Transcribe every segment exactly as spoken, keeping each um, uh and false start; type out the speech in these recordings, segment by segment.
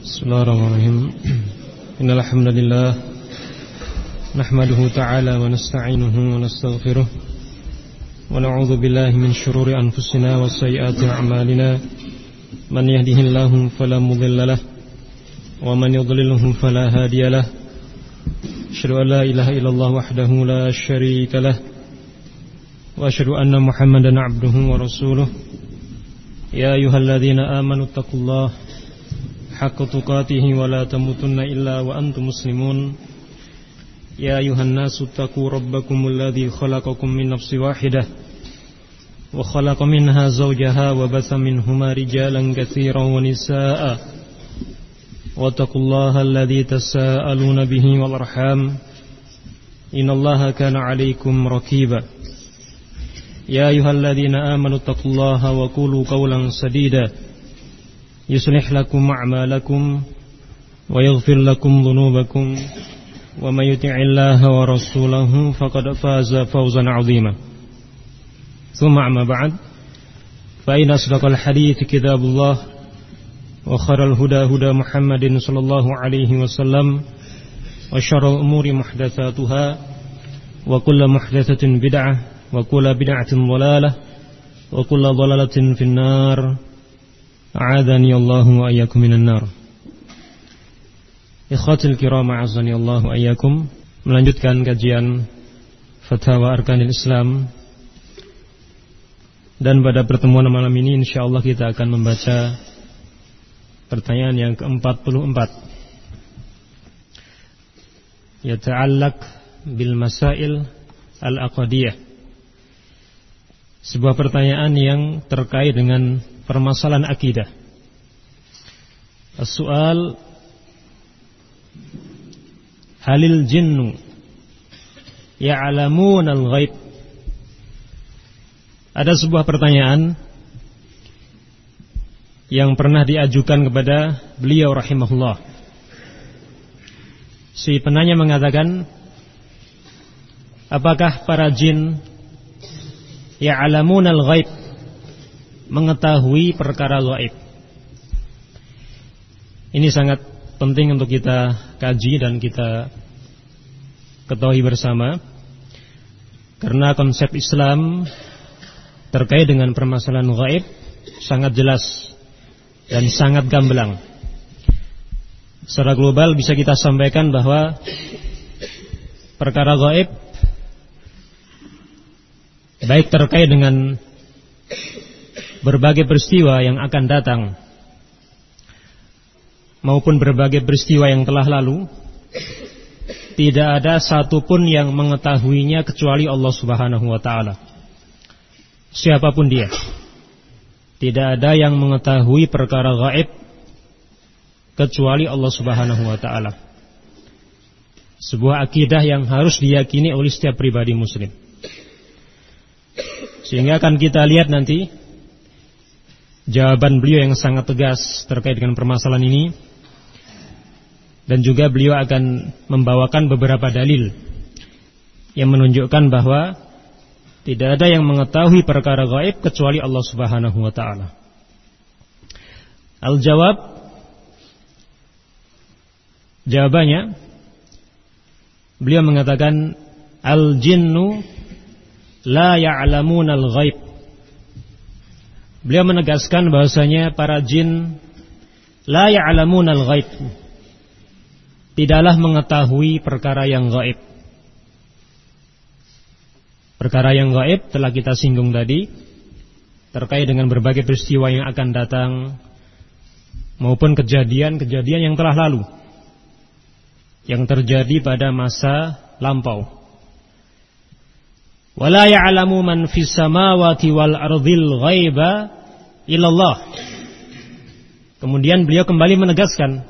Bismillahirrahmanirrahim. Innal hamdalillah nahmaduhu ta'ala wa nasta'inuhu wa nastaghfiruh wa na'udzu billahi min shururi anfusina wa sayyiati a'malina. Man yahdihillahu fala mudilla lahu wa man yudlilhu fala hadiya lahu. Asyhadu an la ilaha illallah wahdahu la syarika lahu wa asyhadu anna Muhammadan 'abduhu wa rasuluh. Ya ayyuhalladzina amanu taqullaha haqqa tuqatih wa la tamutunna illa wa antum muslimun. Ya ayuhan nasu taqu rabbakumul ladzi khalaqakum min nafsin wahidah wa khalaqa minha zawjaha wa batha minhuma rijalan katsiran wa nisaa'a wattaqullaha alladzi tasaaluna bihi wal arham innallaha kana 'alaykum raqiba. Ya ayyuhalladzina amanu taqullaha wa qulu qawlan sadida yuslih lakum a'malakum wa yaghfir lakum dhunubakum wa may yuti'illaha wa rasulahu faqad faza fawzan 'azima. Tsumma amma ba'd, fa inna asdaqal hadits kitabullah wa khairal huda huda Muhammadin sallallahu alaihi wasallam wa syarrul umuri muhdatsatuha wa kullu muhdatsatin bid'ah wa kullu bid'atin dhalalah wa kullu dhalalatin finnar. A'adhani Allahu wa ayyakum minan nar. Ikhwatul kiram, a'azzani Allahu wa ayyakum. Melanjutkan kajian Fatwa Arkanil Islam. Dan pada pertemuan malam ini insyaallah kita akan membaca pertanyaan yang keempat puluh empat. Yata'allaq bil masail al-aqdiyah. Sebuah pertanyaan yang terkait dengan permasalahan akidah. As-su'al, halil jinnu ya'lamun al-ghaib? Ada sebuah pertanyaan yang pernah diajukan kepada beliau rahimahullah. Si penanya mengatakan, apakah para jin ya'lamun al-ghaib, mengetahui perkara gaib? Ini sangat penting untuk kita kaji dan kita ketahui bersama, karena konsep Islam terkait dengan permasalahan gaib sangat jelas dan sangat gamblang. Secara global bisa kita sampaikan bahwa perkara gaib, baik terkait dengan berbagai peristiwa yang akan datang maupun berbagai peristiwa yang telah lalu, tidak ada satupun yang mengetahuinya kecuali Allah Subhanahu wa ta'ala. Siapapun dia, tidak ada yang mengetahui perkara gaib kecuali Allah Subhanahu wa ta'ala. Sebuah akidah yang harus diyakini oleh setiap pribadi muslim. Sehingga akan kita lihat nanti jawaban beliau yang sangat tegas terkait dengan permasalahan ini, dan juga beliau akan membawakan beberapa dalil yang menunjukkan bahwa tidak ada yang mengetahui perkara gaib kecuali Allah Subhanahu wa ta'ala. Al-jawab, jawabannya, beliau mengatakan al-jinnu la ya'lamun al-ghaib. Beliau menegaskan bahwasanya para jin la ya'lamun al-ghaib, tidaklah mengetahui perkara yang gaib. Perkara yang gaib telah kita singgung tadi, terkait dengan berbagai peristiwa yang akan datang maupun kejadian-kejadian yang telah lalu, yang terjadi pada masa lampau. Wala ya'lamu man fis samawati wal ardhil ghaiba illallah. Kemudian beliau kembali menegaskan,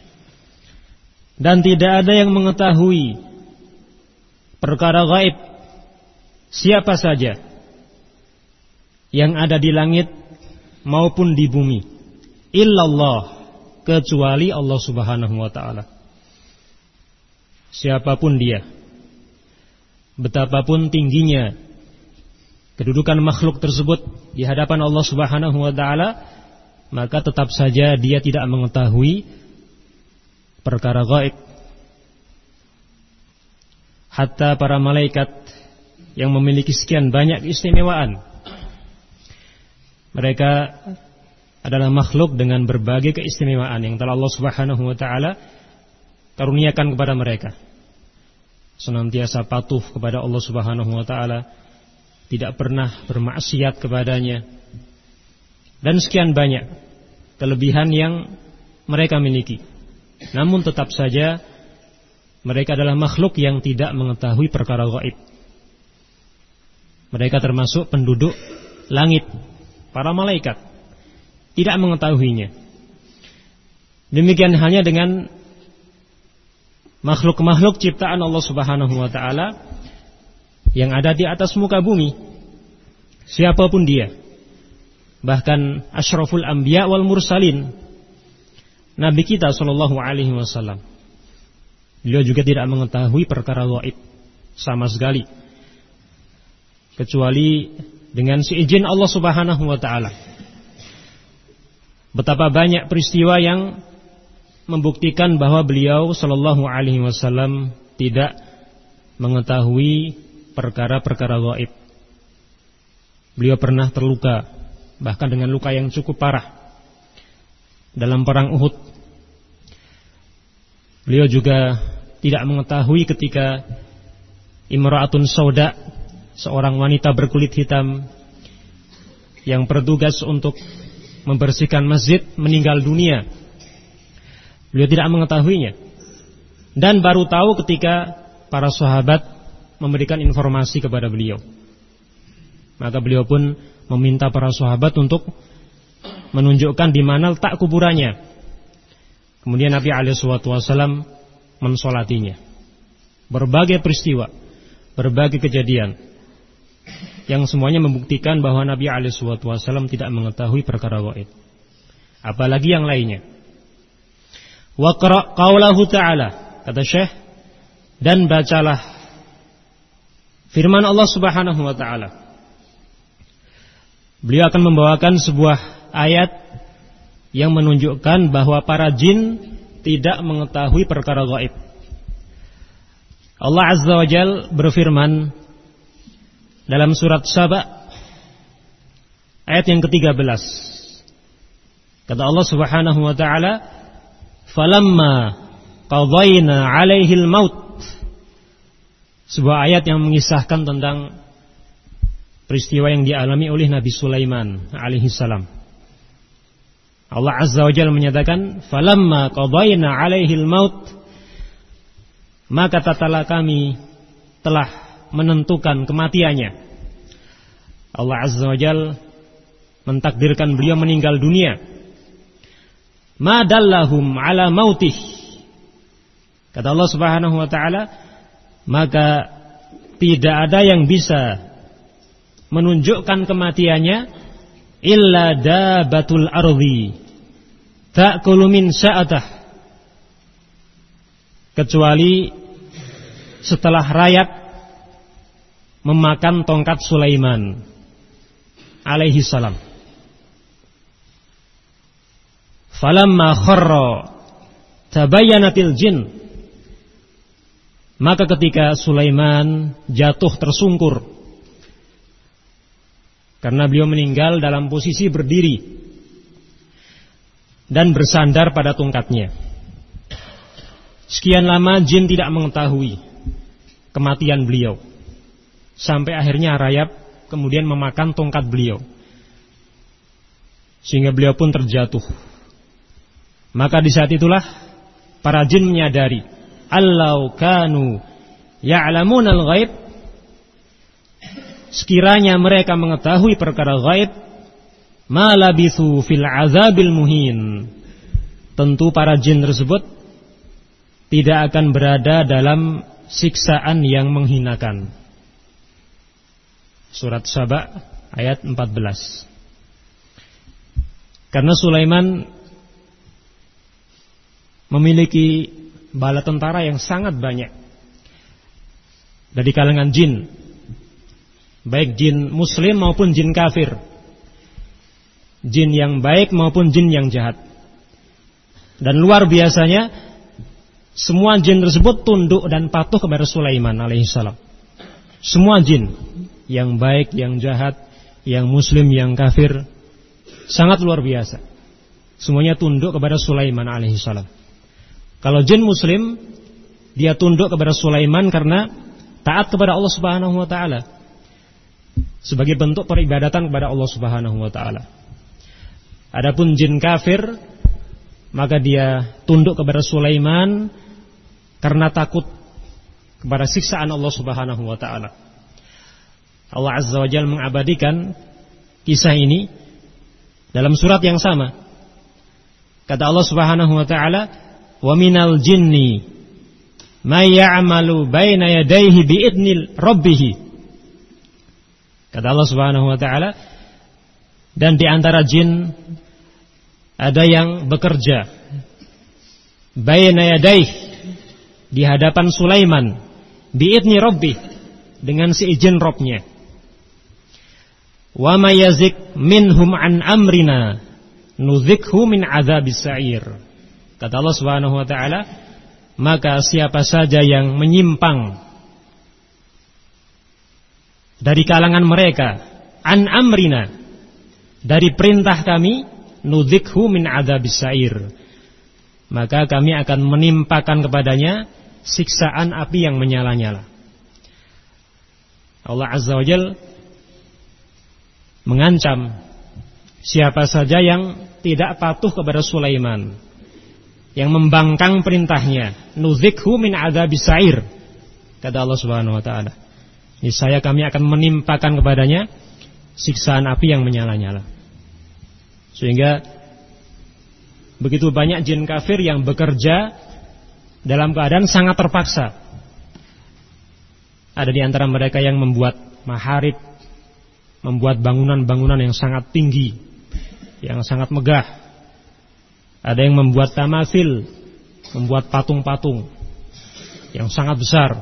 dan tidak ada yang mengetahui perkara gaib siapa saja yang ada di langit maupun di bumi, illallah, kecuali Allah Subhanahu wa ta'ala. Siapapun dia, betapapun tingginya kedudukan makhluk tersebut di hadapan Allah Subhanahu wa ta'ala, maka tetap saja dia tidak mengetahui perkara gaib. Hatta para malaikat yang memiliki sekian banyak keistimewaan, mereka adalah makhluk dengan berbagai keistimewaan yang telah Allah Subhanahu wa taala karuniakan kepada mereka. Senantiasa patuh kepada Allah Subhanahu wa taala, tidak pernah bermaksiat kepadanya, dan sekian banyak kelebihan yang mereka miliki. Namun tetap saja mereka adalah makhluk yang tidak mengetahui perkara gaib. Mereka termasuk penduduk langit, para malaikat tidak mengetahuinya. Demikian halnya dengan makhluk-makhluk ciptaan Allah Subhanahu wa taala yang ada di atas muka bumi, siapapun dia. Bahkan asyraful anbiya wal mursalin, Nabi kita sallallahu alaihi wasallam, beliau juga tidak mengetahui perkara gaib sama sekali, kecuali dengan seizin Allah Subhanahu wa taala. Betapa banyak peristiwa yang membuktikan bahwa beliau sallallahu alaihi wasallam tidak mengetahui perkara-perkara gaib. Beliau pernah terluka, bahkan dengan luka yang cukup parah dalam perang Uhud. Beliau juga tidak mengetahui ketika Imra'atun Sauda, seorang wanita berkulit hitam yang bertugas untuk membersihkan masjid, meninggal dunia. Beliau tidak mengetahuinya, dan baru tahu ketika para sahabat memberikan informasi kepada beliau. Maka beliau pun meminta para sahabat untuk menunjukkan di mana letak kuburannya. Kemudian Nabi alaihi wasallam mensolatinya. Berbagai peristiwa, berbagai kejadian yang semuanya membuktikan bahwa Nabi alaihi wasallam tidak mengetahui perkara gaib. Apalagi yang lainnya. Wa qra' qaulahu ta'ala, kata Syekh, dan bacalah firman Allah Subhanahu wa taala. Beliau akan membawakan sebuah ayat yang menunjukkan bahwa para jin tidak mengetahui perkara gaib. Allah Azza wa Jalla berfirman dalam surat Saba ayat yang ketiga belas. Kata Allah Subhanahu wa taala, "Falamma qadayna 'alaihil maut." Sebuah ayat yang mengisahkan tentang peristiwa yang dialami oleh Nabi Sulaiman alaihi salam. Allah Azza wa Jalla menyatakan, "Falamma qadayna 'alaihil maut," maka tatkala kami telah menentukan kematiannya. Allah Azza wa Jalla mentakdirkan beliau meninggal dunia. Ma dallahum 'ala mautih. Kata Allah Subhanahu wa taala, maka tidak ada yang bisa menunjukkan kematiannya illa dabatul ardi ta'kulu min sa'atah, kecuali setelah rayap memakan tongkat Sulaiman alaihi salam. Falamma kharra tabayyanatil jin, maka ketika Sulaiman jatuh tersungkur karena beliau meninggal dalam posisi berdiri dan bersandar pada tongkatnya. Sekian lama jin tidak mengetahui kematian beliau, sampai akhirnya rayap kemudian memakan tongkat beliau, sehingga beliau pun terjatuh. Maka di saat itulah para jin menyadari, allau kanu ya'lamunal ghaib, sekiranya mereka mengetahui perkara gaib, ma labithu fil azabil muhin, tentu para jin tersebut tidak akan berada dalam siksaan yang menghinakan. Surat Saba ayat empat belas. Karena Sulaiman memiliki bala tentara yang sangat banyak dari kalangan jin, baik jin muslim maupun jin kafir, jin yang baik maupun jin yang jahat. Dan luar biasanya semua jin tersebut tunduk dan patuh kepada Sulaiman alaihissalam. Semua jin, yang baik, yang jahat, yang muslim, yang kafir, sangat luar biasa. Semuanya tunduk kepada Sulaiman alaihissalam. Kalau jin muslim, dia tunduk kepada Sulaiman karena taat kepada Allah Subhanahu wa taala, sebagai bentuk peribadatan kepada Allah Subhanahu wa taala. Adapun jin kafir, maka dia tunduk kepada Sulaiman karena takut kepada siksaan Allah Subhanahu wa taala. Allah Azza wa Jalla mengabadikan kisah ini dalam surat yang sama. Kata Allah Subhanahu wa taala, "Wa minal jinni may ya'malu baina yadayhi bi'idni rabbih." Kata Allah Subhanahu wa taala, dan di antara jin ada yang bekerja baina yadayhi, di hadapan Sulaiman, bi'idni rabbih, dengan seizin Rabbnya. Wa may yazik minhum an amrina nudzikhu min adzabis sa'ir. Kata Allah Subhanahu wa taala, maka siapa saja yang menyimpang dari kalangan mereka an amrina, dari perintah kami, nudzikhu min adzabis sa'ir, maka kami akan menimpakan kepadanya siksaan api yang menyala-nyala. Allah Azza wa Jalla mengancam siapa saja yang tidak patuh kepada Sulaiman, yang membangkang perintahnya, nudzikhu min adzabis sa'ir. Kata Allah Subhanahu wa taala, niscaya kami akan menimpakan kepadanya siksaan api yang menyala-nyala. Sehingga begitu banyak jin kafir yang bekerja dalam keadaan sangat terpaksa. Ada di antara mereka yang membuat maharib, membuat bangunan-bangunan yang sangat tinggi, yang sangat megah. Ada yang membuat tamasil, membuat patung-patung yang sangat besar.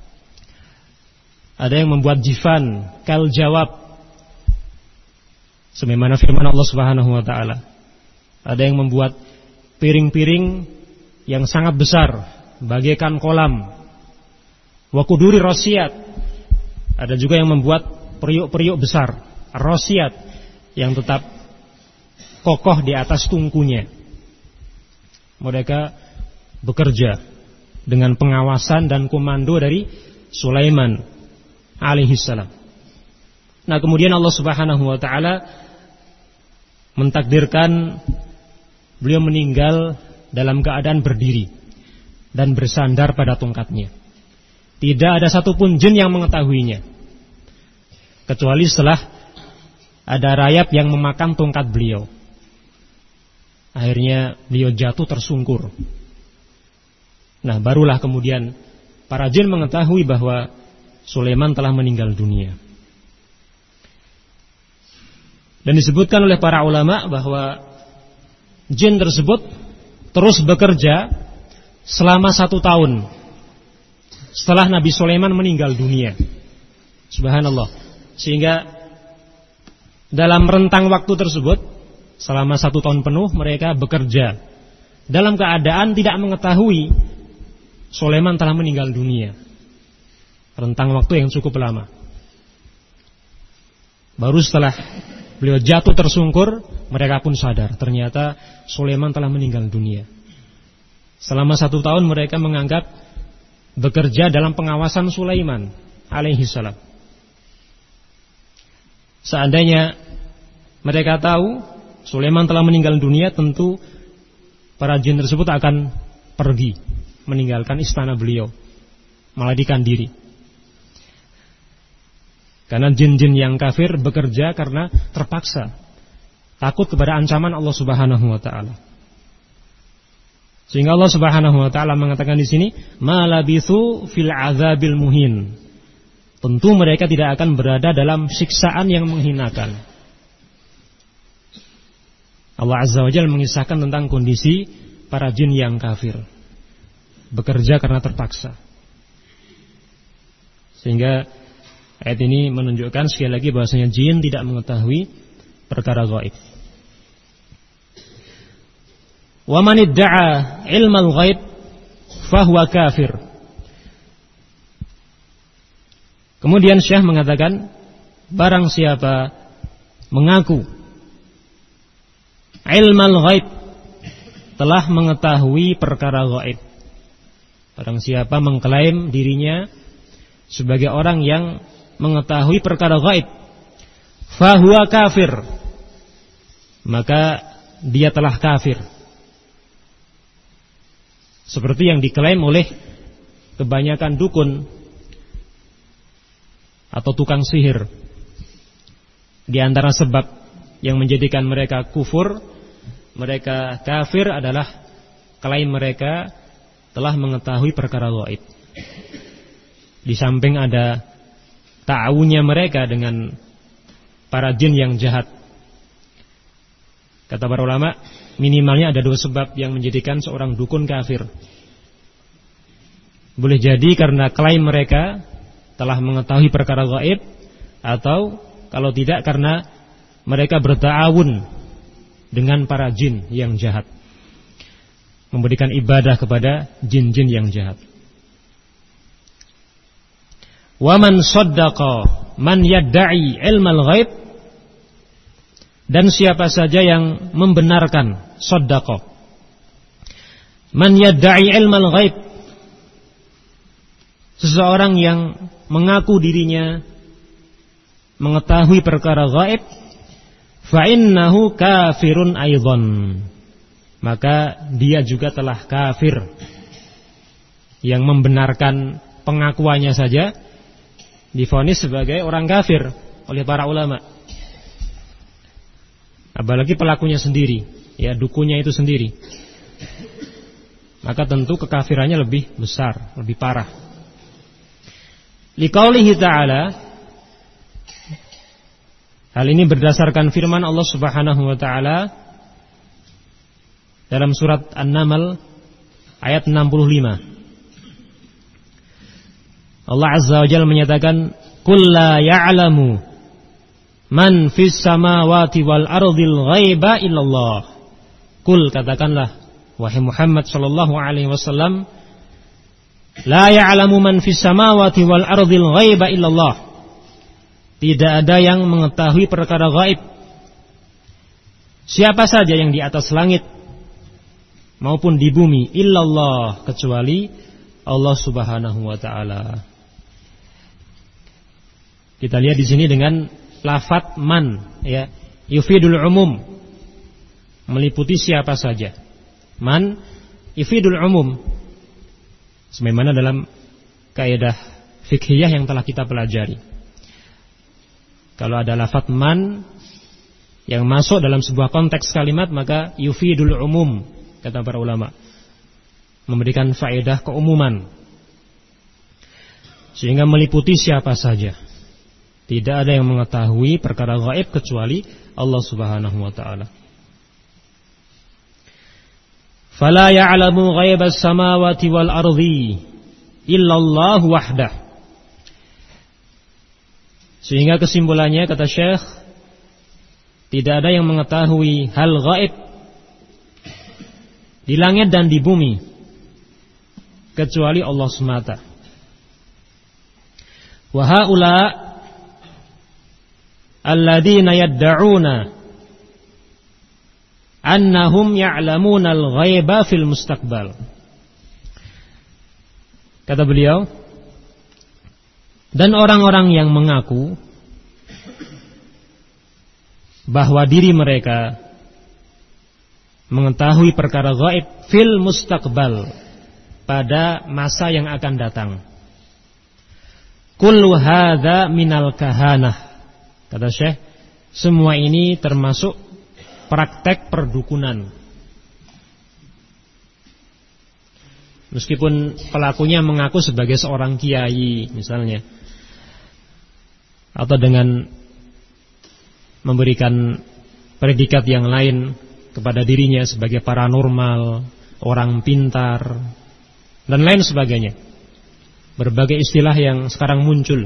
Ada yang membuat jifan, kal jawab, sebagaimana firman Allah Subhanahu wa taala. Ada yang membuat piring-piring yang sangat besar, bagaikan kolam. Wa kuduri rosiyat. Ada juga yang membuat periuk-periuk besar, rosiyat, yang tetap kokoh di atas tungkunya. Mereka bekerja dengan pengawasan dan komando dari Sulaiman alaihissalam. Nah, kemudian Allah Subhanahu wa taala mentakdirkan beliau meninggal dalam keadaan berdiri dan bersandar pada tongkatnya. Tidak ada satupun jin yang mengetahuinya, kecuali setelah ada rayap yang memakan tongkat beliau. Akhirnya beliau jatuh tersungkur. Nah, barulah kemudian para jin mengetahui bahwa Sulaiman telah meninggal dunia. Dan disebutkan oleh para ulama bahwa jin tersebut terus bekerja selama satu tahun setelah Nabi Sulaiman meninggal dunia. Subhanallah. Sehingga dalam rentang waktu tersebut, selama satu tahun penuh mereka bekerja dalam keadaan tidak mengetahui Sulaiman telah meninggal dunia. Rentang waktu yang cukup lama. Baru setelah beliau jatuh tersungkur, mereka pun sadar ternyata Sulaiman telah meninggal dunia. Selama satu tahun mereka menganggap bekerja dalam pengawasan Sulaiman alaihissalam. Seandainya mereka tahu Sulaiman telah meninggal dunia, tentu para jin tersebut akan pergi meninggalkan istana beliau, melarikan diri. Karena jin-jin yang kafir bekerja karena terpaksa, takut kepada ancaman Allah Subhanahu wa taala. Sehingga Allah Subhanahu wa taala mengatakan di sini, "Ma labithu fil azabil muhin." Tentu mereka tidak akan berada dalam siksaan yang menghinakan. Allah Azza wa Jalla mengisahkan tentang kondisi para jin yang kafir, bekerja karena terpaksa. Sehingga ayat ini menunjukkan sekali lagi bahwasanya jin tidak mengetahui perkara gaib. Wa man idda'a ilmal ghaib fahuwa kafir. Kemudian Syekh mengatakan, barang siapa mengaku ilmal ghaib, telah mengetahui perkara ghaib. Barang siapa mengklaim dirinya sebagai orang yang mengetahui perkara ghaib, fahuwa kafir, maka dia telah kafir. Seperti yang diklaim oleh kebanyakan dukun atau tukang sihir. Di antara sebab yang menjadikan mereka kufur, mereka kafir adalah klaim mereka telah mengetahui perkara ghaib. Di samping ada ta'awunnya mereka dengan para jin yang jahat. Kata para ulama, minimalnya ada dua sebab yang menjadikan seorang dukun kafir. Boleh jadi karena klaim mereka telah mengetahui perkara ghaib, atau kalau tidak karena mereka berta'awun dengan para jin yang jahat, memberikan ibadah kepada jin-jin yang jahat. Wa man saddaqa man yadda'i ilmal ghaib, dan siapa saja yang membenarkan saddaqa man yadda'i ilmal ghaib, seseorang yang mengaku dirinya mengetahui perkara ghaib, fa innahu kafirun aidan, maka dia juga telah kafir. Yang membenarkan pengakuannya saja divonis sebagai orang kafir oleh para ulama, apalagi pelakunya sendiri, ya dukunnya itu sendiri, maka tentu kekafirannya lebih besar, lebih parah. Liqaulihi ta'ala, hal ini berdasarkan firman Allah Subhanahu wa taala dalam surat An-Naml ayat enam puluh lima. Allah Azza wa Jalla menyatakan, "Qul la ya'lamu man fis samawati wal ardil ghaiba illallah." Qul, katakanlah wahai Muhammad sallallahu alaihi wasallam, la ya'lamu man fis samawati wal ardil ghaiba illallah. Tidak ada yang mengetahui perkara gaib, siapa saja yang di atas langit maupun di bumi, illallah, kecuali Allah Subhanahu wa taala. Kita lihat di sini dengan lafadz man, ya, yufidul umum, meliputi siapa saja. Man yufidul umum, sebagaimana dalam kaidah fikhiyah yang telah kita pelajari. Kalau ada lafadz man yang masuk dalam sebuah konteks kalimat, maka yufidul umum, kata para ulama, memberikan faedah keumuman, sehingga meliputi siapa saja. Tidak ada yang mengetahui perkara gaib kecuali Allah Subhanahu wa taala. Fala ya'lamu ghaibas samawati wal ardi illallah wahdah. Sehingga kesimpulannya, kata Syekh, tidak ada yang mengetahui hal gaib di langit dan di bumi kecuali Allah semata. Wa haula alladzina yadda'una annahum ya'lamuna al-ghaiba fil mustaqbal. Kata beliau, dan orang-orang yang mengaku bahwa diri mereka mengetahui perkara gaib fil mustaqbal, pada masa yang akan datang. Kullu hadza minal kahanah. Kata Syekh, semua ini termasuk praktek perdukunan. Meskipun pelakunya mengaku sebagai seorang kiai misalnya, atau dengan memberikan predikat yang lain kepada dirinya sebagai paranormal, orang pintar, dan lain sebagainya. Berbagai istilah yang sekarang muncul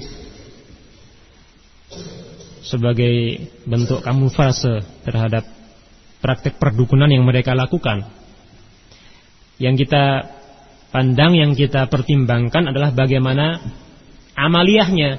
sebagai bentuk kamuflase terhadap praktek perdukunan yang mereka lakukan. Yang kita pandang yang kita pertimbangkan adalah bagaimana amaliyahnya,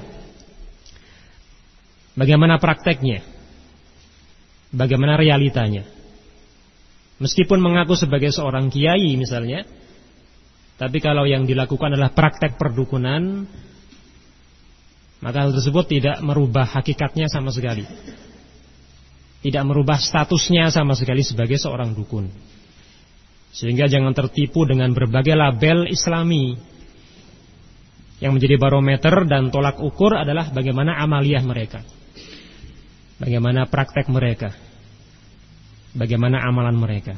bagaimana prakteknya, bagaimana realitanya. Meskipun mengaku sebagai seorang kiai misalnya, tapi kalau yang dilakukan adalah praktek perdukunan, maka hal tersebut tidak merubah hakikatnya sama sekali, tidak merubah statusnya sama sekali sebagai seorang dukun. Sehingga jangan tertipu dengan berbagai label Islami. Yang menjadi barometer dan tolak ukur adalah bagaimana amaliyah mereka, bagaimana praktek mereka, bagaimana amalan mereka.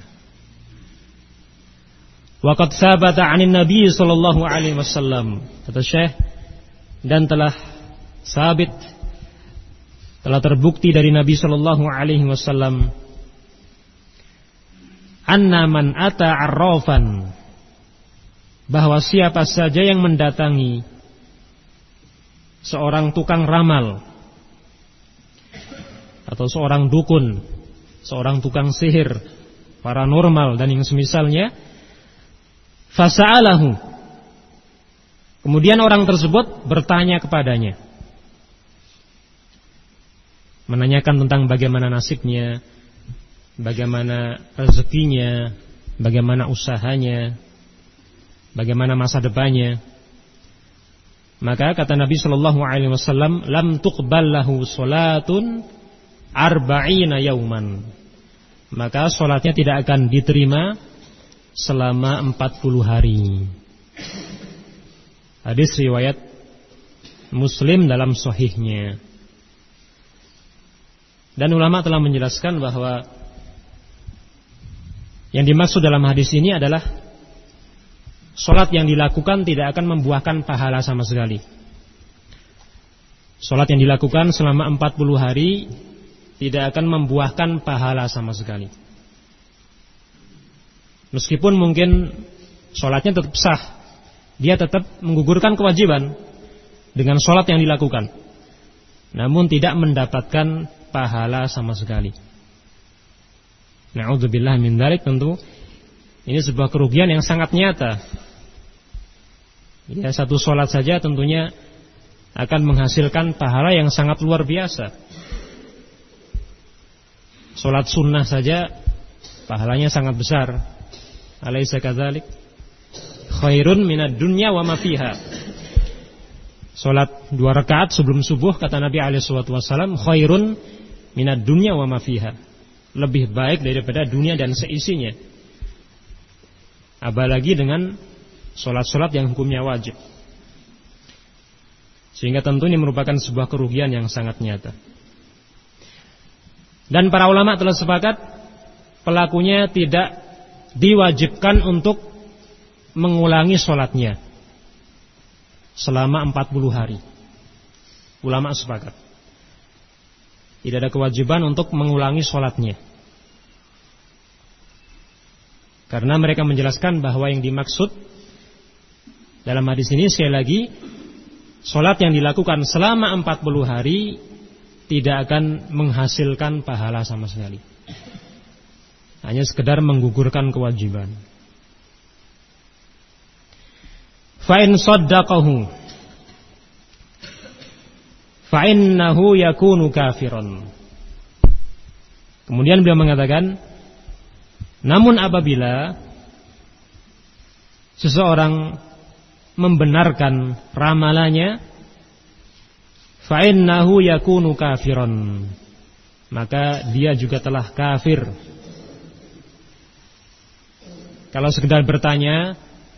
Waqad sabata 'anin Nabi sallallahu alaihi wasallam, kata Syekh, dan telah sabit, telah terbukti dari Nabi sallallahu alaihi wasallam, anna man ata arrafan, bahwa siapa saja yang mendatangi seorang tukang ramal atau seorang dukun, seorang tukang sihir, paranormal dan yang semisalnya, fasa'alahu, kemudian orang tersebut bertanya kepadanya, menanyakan tentang bagaimana nasibnya, bagaimana rezekinya, bagaimana usahanya, bagaimana masa depannya. Maka kata Nabi sallallahu alaihi wasallam, lam tuqbal lahu salatun arba'ina yauman, maka salatnya tidak akan diterima selama empat puluh hari. Hadis riwayat Muslim dalam sahihnya. Dan ulama telah menjelaskan bahwa yang dimaksud dalam hadis ini adalah salat yang dilakukan tidak akan membuahkan pahala sama sekali. Salat yang dilakukan selama empat puluh hari tidak akan membuahkan pahala sama sekali. Meskipun mungkin salatnya tetap sah, dia tetap menggugurkan kewajiban dengan salat yang dilakukan, namun tidak mendapatkan pahala sama sekali. Na'udzubillah min dzalik, tentu ini sebuah kerugian yang sangat nyata. Ya, satu sholat saja tentunya akan menghasilkan pahala yang sangat luar biasa. Sholat sunnah saja pahalanya sangat besar. Alaysa kadzalik? Khairun minad dunya wa ma fiha. Sholat dua rakaat sebelum subuh, kata Nabi alaihi wasallam, khairun minad dunya wa ma fiha, lebih baik daripada dunia dan seisinya. Apalagi dengan sholat-sholat yang hukumnya wajib. Sehingga tentu ini merupakan sebuah kerugian yang sangat nyata. Dan para ulama telah sepakat pelakunya tidak diwajibkan untuk mengulangi sholatnya selama empat puluh hari. Ulama sepakat tidak ada kewajiban untuk mengulangi sholatnya, karena mereka menjelaskan bahwa yang dimaksud dalam hadis ini, sekali lagi, sholat yang dilakukan selama empat puluh hari tidak akan menghasilkan pahala sama sekali, hanya sekedar menggugurkan kewajiban. Fa in saddaqahu fa innahu yakunu kafiran. Kemudian beliau mengatakan, namun apabila seseorang membenarkan ramalannya, fa innahu yakunu kafiran, maka dia juga telah kafir. Kalau sekedar bertanya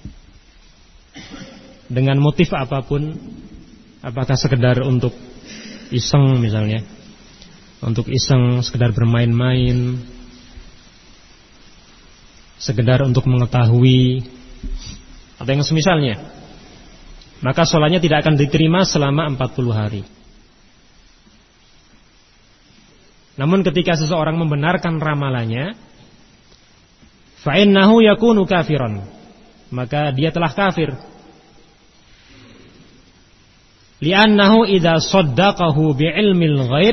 dengan motif apapun, apakah sekedar untuk iseng misalnya, untuk iseng, sekedar bermain-main, sekedar untuk mengetahui, atau yang semisalnya, maka sholatnya tidak akan diterima selama empat puluh hari. Namun ketika seseorang membenarkan ramalannya, fa innahu yakunu kafiran, maka dia telah kafir. Li'annahu idza saddaqahu bi'ilmil ghaib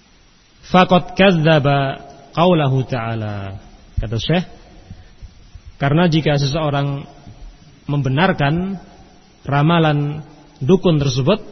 faqad kadzdzaba qaulahu ta'ala. Kata Syekh, Karena jika seseorang membenarkan ramalan dukun tersebut,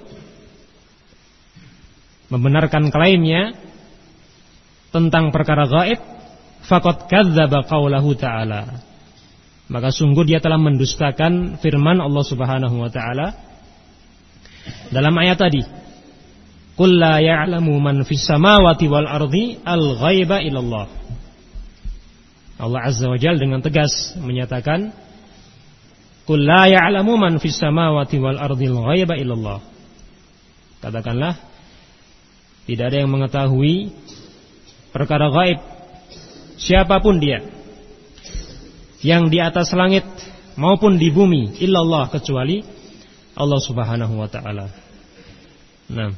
membenarkan klaimnya tentang perkara gaib, faqad kadzdzaba qaulahu ta'ala, maka sungguh dia telah mendustakan firman Allah Subhanahu wa taala dalam ayat tadi, qul la ya'lamu man fis samawati wal ardi al ghaiba illallah. Allah Azza wa Jalla dengan tegas menyatakan, qul la ya'lamu man fis samawati wal ardi al ghaiba illallah. Katakanlah, tidak ada yang mengetahui perkara gaib siapapun dia, yang di atas langit maupun di bumi, illallah, kecuali Allah Subhanahu wa taala. Nah,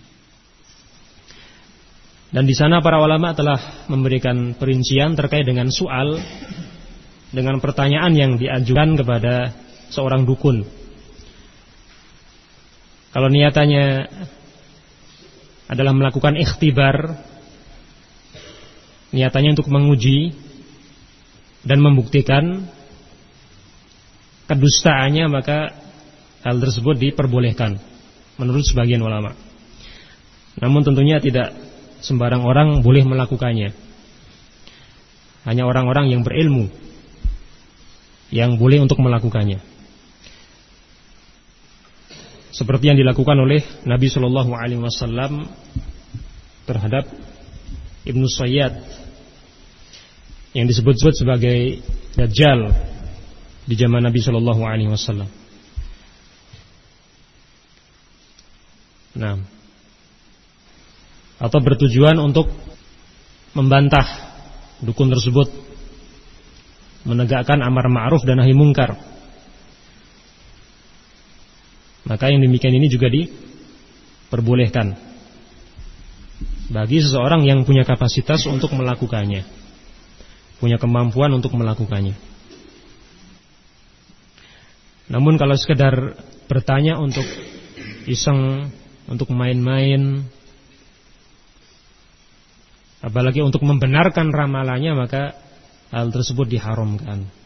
dan di sana para ulama telah memberikan perincian terkait dengan soal, dengan pertanyaan yang diajukan kepada seorang dukun. Kalau niatannya adalah melakukan ikhtibar, niatannya untuk menguji dan membuktikan kedustaannya, maka hal tersebut diperbolehkan menurut sebagian ulama. Namun tentunya tidak sembarang orang boleh melakukannya. Hanya orang-orang yang berilmu yang boleh untuk melakukannya. Seperti yang dilakukan oleh Nabi Shallallahu Alaihi Wasallam terhadap Ibnu Sayyad yang disebut-sebut sebagai Dajjal di zaman Nabi Shallallahu Alaihi Wasallam. Nah, atau bertujuan untuk membantah dukun tersebut, menegakkan amar ma'ruf dan nahi mungkar. Maka yang demikian ini juga diperbolehkan bagi seseorang yang punya kapasitas untuk melakukannya, punya kemampuan untuk melakukannya. Namun kalau sekedar bertanya untuk iseng, untuk main-main, apalagi untuk membenarkan ramalannya, maka hal tersebut diharamkan.